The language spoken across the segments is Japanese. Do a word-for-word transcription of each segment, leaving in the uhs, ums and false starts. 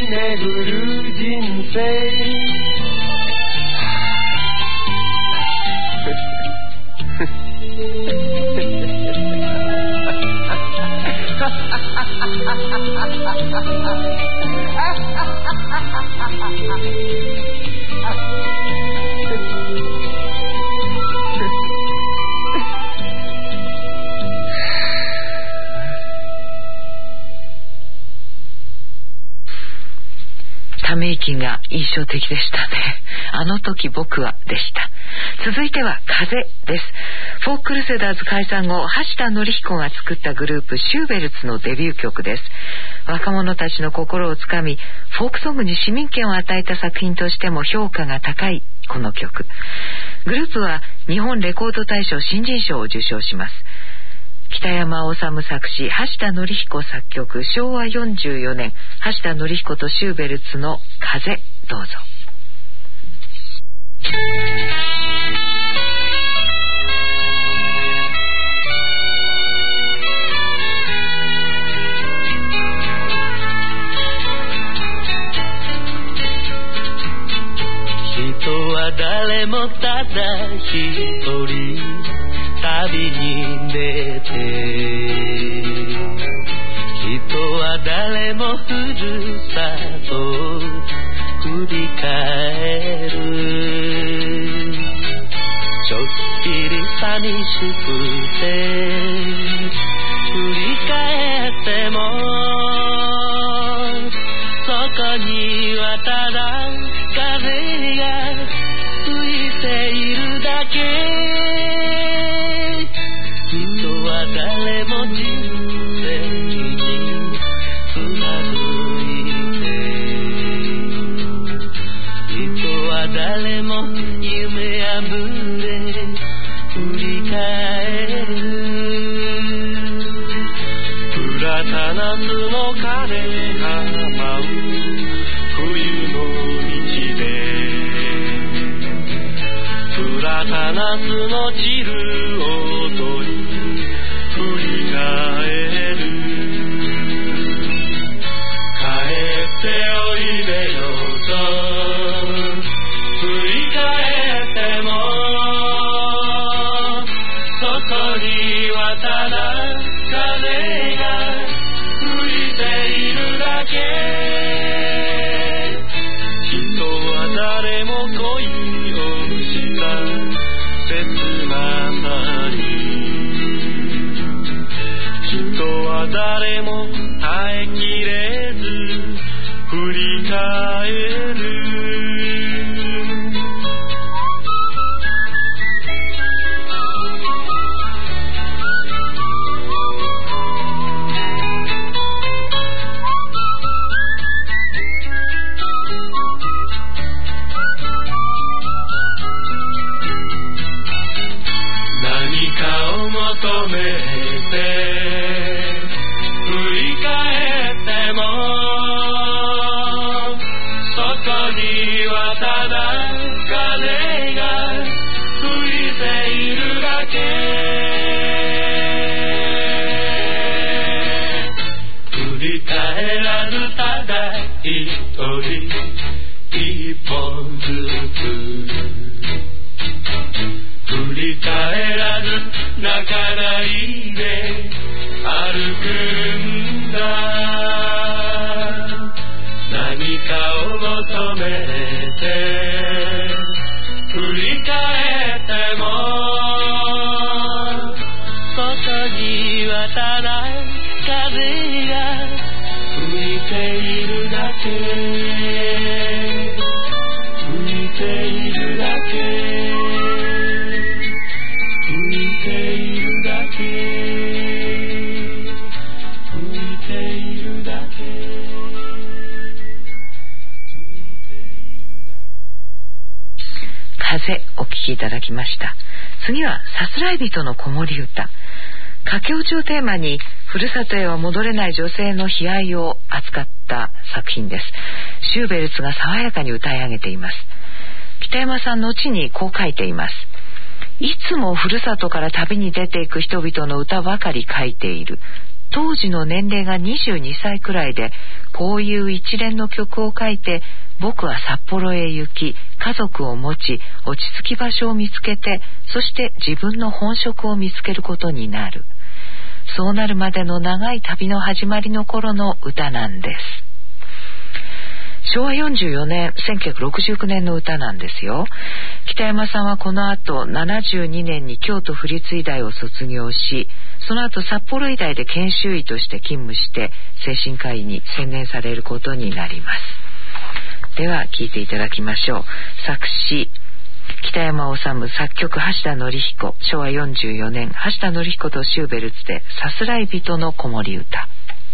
巡る人生ため息が印象的でしたね。あの時僕はでした。続いては風です。フォークルセダーズ解散後、橋田紀彦が作ったグループシューベルツのデビュー曲です。若者たちの心をつかみ、フォークソングに市民権を与えた作品としても評価が高いこの曲。グループは日本レコード大賞新人賞を受賞します。北山治作詞、橋田紀彦作曲、しょうわよんじゅうよねん、橋田紀彦とシューベルツの風、どうぞ。 人は誰もただ一人旅に出て、人は誰もふるさとを振り返る。ちょっぴり寂しくて振り返っても、そこにはただ風が吹いているだけ。人は誰も人生につまずいて、人は誰も夢破れ振り返る。プラタナスの枯れ葉舞う冬の道で、プラタナスの散る音に振り返る。帰っておいでよと振り返っても、そこにはただ風が吹いているだけ。人は誰も恋をした切なさに、人は誰も耐えきれず振り返る。何かを求めて振り返っても、そこにはただ風が吹いているだけ。振り返らずただ一人一本ずつ、振り返らず泣かないで歩くんだ。何かを求めて振り返っても、そこにはただ風が吹いているだけ。吹いているだけ。吹いているだけ。吹いているだけ。 風お聴きいただきました。次はさすらい人の子守歌。駆け落ちをテーマにふるさとへは戻れない女性の悲哀を扱った作品です。シューベルツが爽やかに歌い上げています。北山さん後にこう書いています。いつもふるさとから旅に出ていく人々の歌ばかり書いている。 当時の年齢がにじゅうにさいくらいで、こういう一連の曲を書いて、僕は札幌へ行き、家族を持ち、落ち着き場所を見つけて、そして自分の本職を見つけることになる。そうなるまでの長い旅の始まりの頃の歌なんです。しょうわよんじゅうよねん、せんきゅうひゃくろくじゅうきゅうねんの歌なんですよ。北山さんはこの後ななじゅうにねんに京都府立医大を卒業し、その後札幌医大で研修医として勤務して精神科医に専念されることになります。では聴いていただきましょう。作詞北山治、作曲橋田紀彦。しょうわよんじゅうよねん、橋田紀彦とシューベルツでさすらい人の子守歌。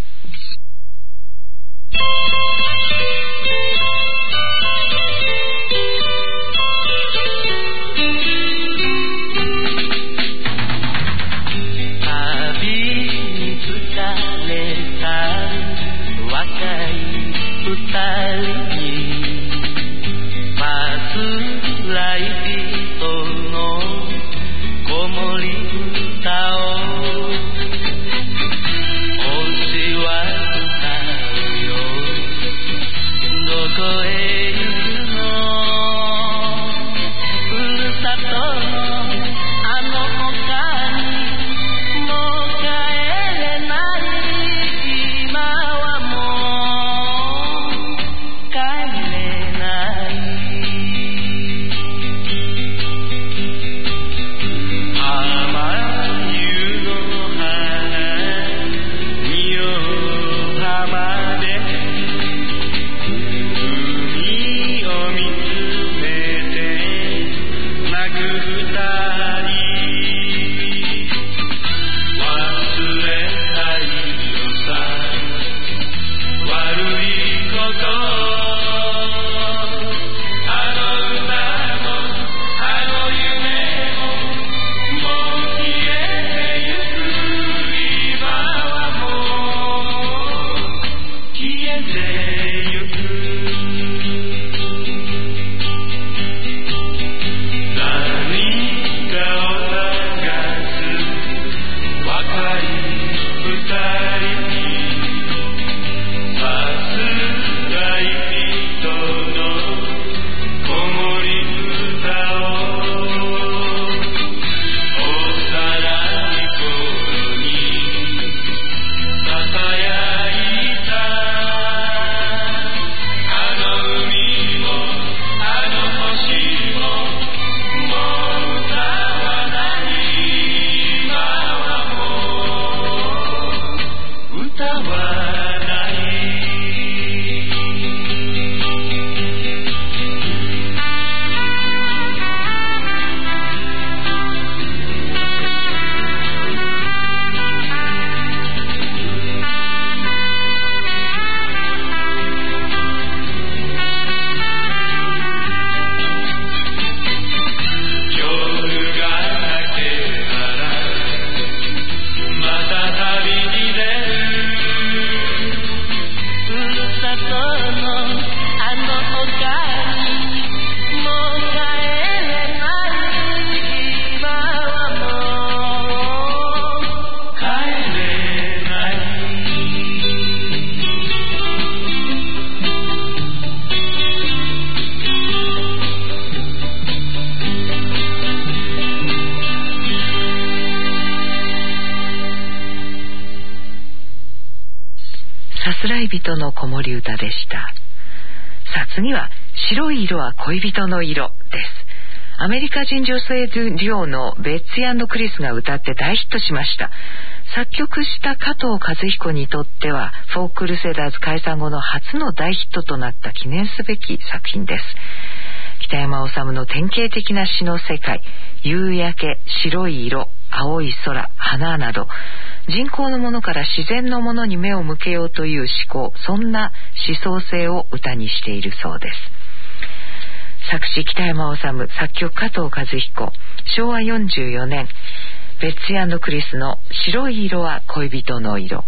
さすらい人の子守歌でした。さあ次は白い色は恋人の色です。アメリカ人女性デュオのベッツィ&クリスが歌って大ヒットしました。作曲した加藤和彦にとってはフォークルセダーズ解散後の初の大ヒットとなった記念すべき作品です。北山治の典型的な詩の世界、夕焼け、白い色、青い空、花など人工のものから自然のものに目を向けようという思考、そんな思想性を歌にしているそうです。作詞北山治、作曲加藤和彦。しょうわよんじゅうよねん、ベッツィ&クリスの白い色は恋人の色。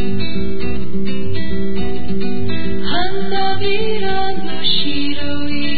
花びらの白い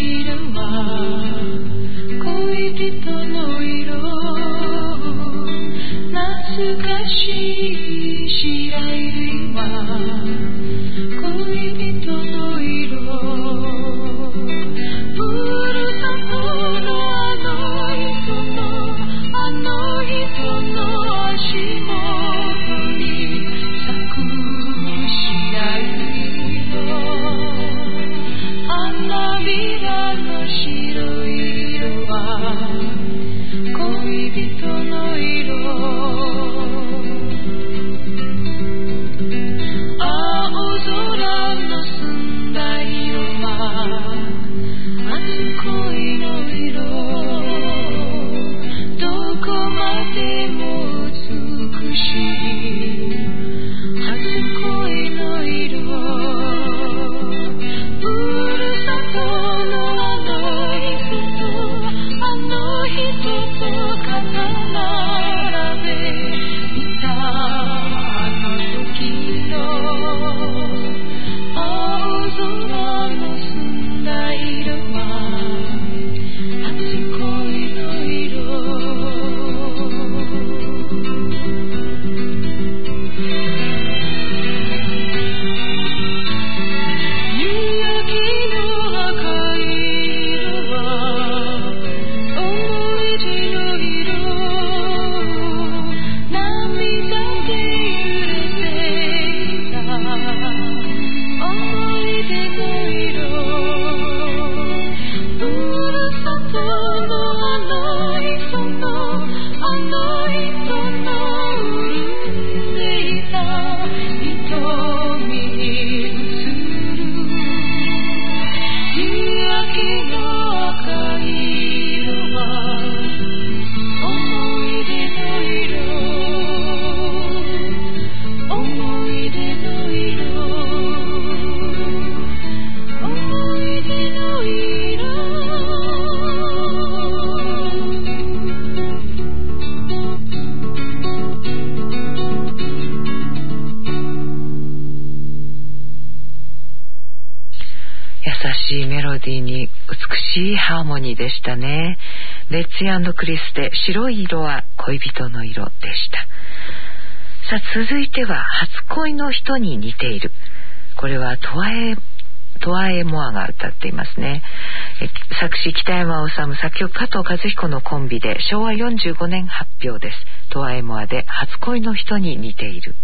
しいメロディーに美しいハーモニーでしたね。レッツィ&クリスで白い色は恋人の色でした。さあ続いては初恋の人に似ている。これはトワエトワエモアが歌っていますね。作詞北山治、作曲加藤和彦のコンビでしょうわよんじゅうごねん発表です。トワエモアで初恋の人に似ている。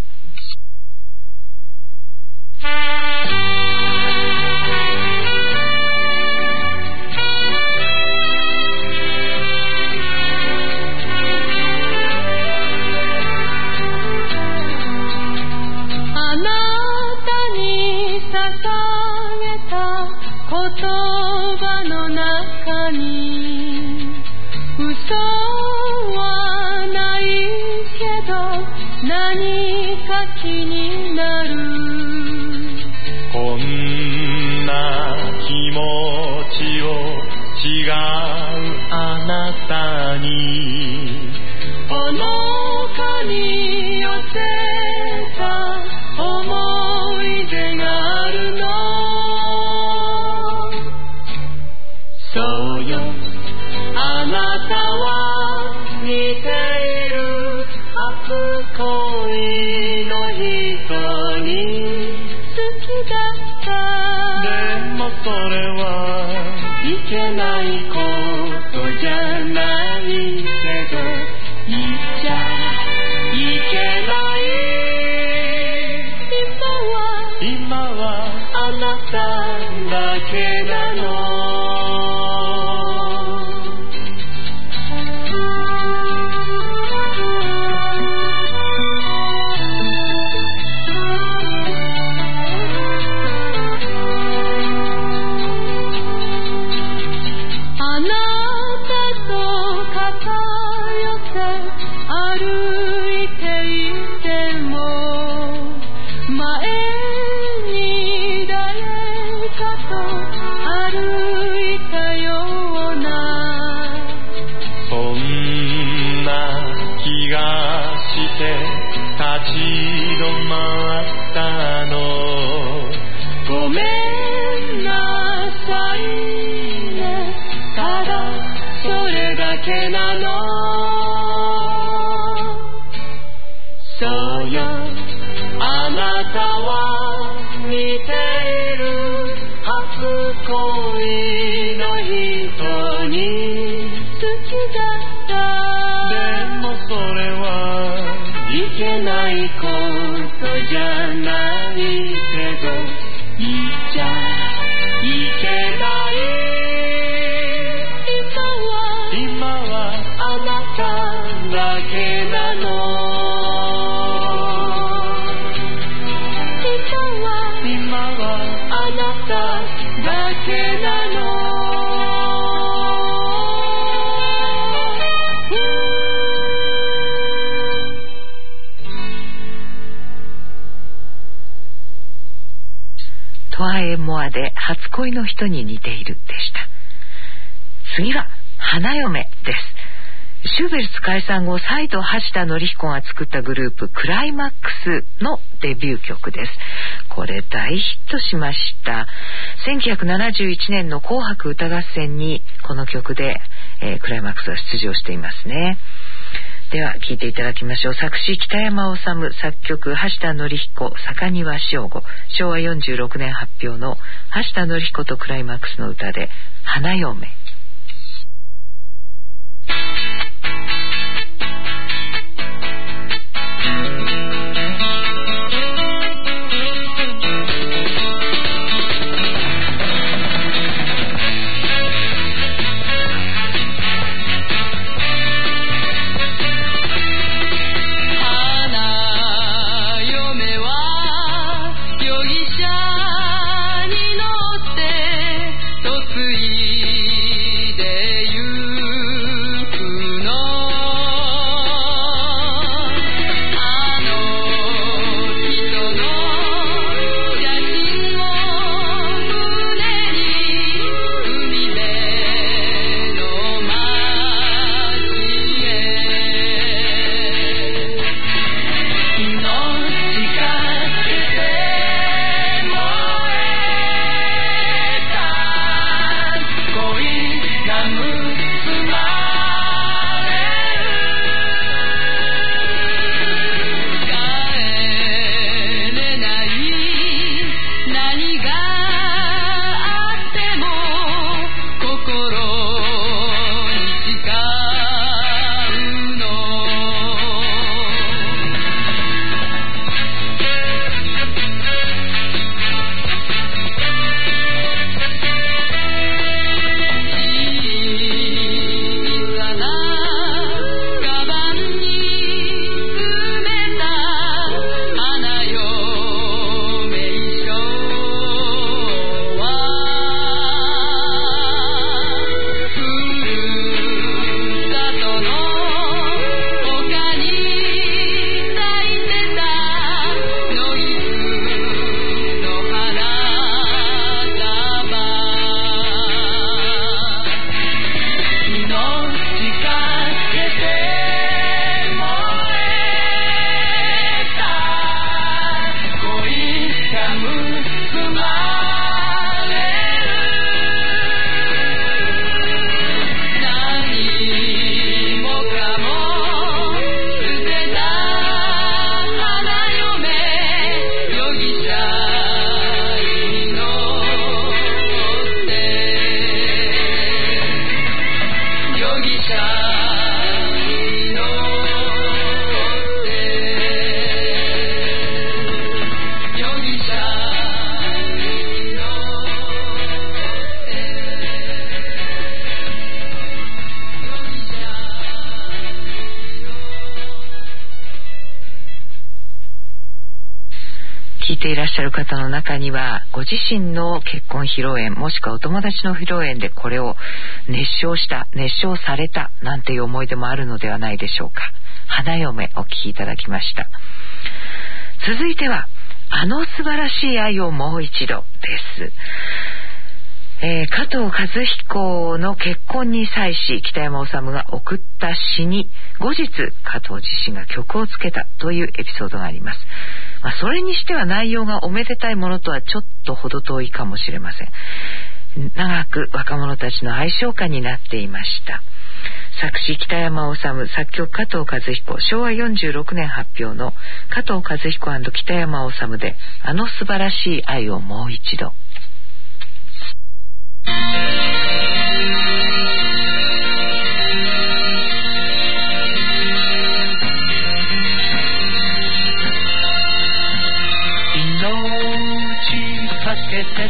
言葉の中に嘘はないけど何か気になる。 こんな気持ちを違うあなたにほのかに寄せた思い出があるの。そうよ、あなたは似ている初恋の人に好きだった。 でもそれはいけないことじゃないけど言っちゃいけない。今は今はあなただけなの。 立ち止まったの。 ごめんなさいね、ただそれだけなの。そうよ、あなたは似ている初恋の人に好きだった。 でもそれはいけないことじゃないけど言っちゃいけない。今は今はあなたトワエモアで初恋の人に似ているでした。次は花嫁です。シューベルツ解散後、再度橋田紀彦が作ったグループクライマックスのデビュー曲です。これ大ヒットしました。せんきゅうひゃくななじゅういちねんの紅白歌合戦にこの曲で、えー、クライマックスは出場していますね。では聴いていただきましょう。作詞北山治、作曲橋田紀彦、坂庭翔吾。しょうわよんじゅうろくねん発表の橋田紀彦とクライマックスの歌で花嫁。聞いていらっしゃる方の中にはご自身の結婚披露宴もしくはお友達の披露宴でこれを熱唱した熱唱されたなんていう思い出もあるのではないでしょうか。花嫁お聴きいただきました。続いてはあの素晴らしい愛をもう一度です。えー、加藤和彦の結婚に際し北山治が送った詩に後日加藤自身が曲をつけたというエピソードがあります。まあ、それにしては内容がおめでたいものとはちょっと程遠いかもしれません。長く若者たちの愛唱歌になっていました。作詞北山治、作曲加藤和彦、しょうわよんじゅうろくねん発表の加藤和彦&北山治であの素晴らしい愛をもう一度。 命かけてと誓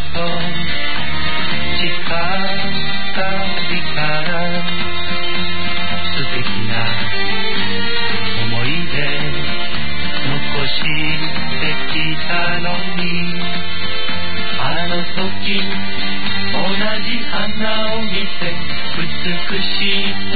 った日から素敵な思い出残してきたのにあの時同じ花を見て美しい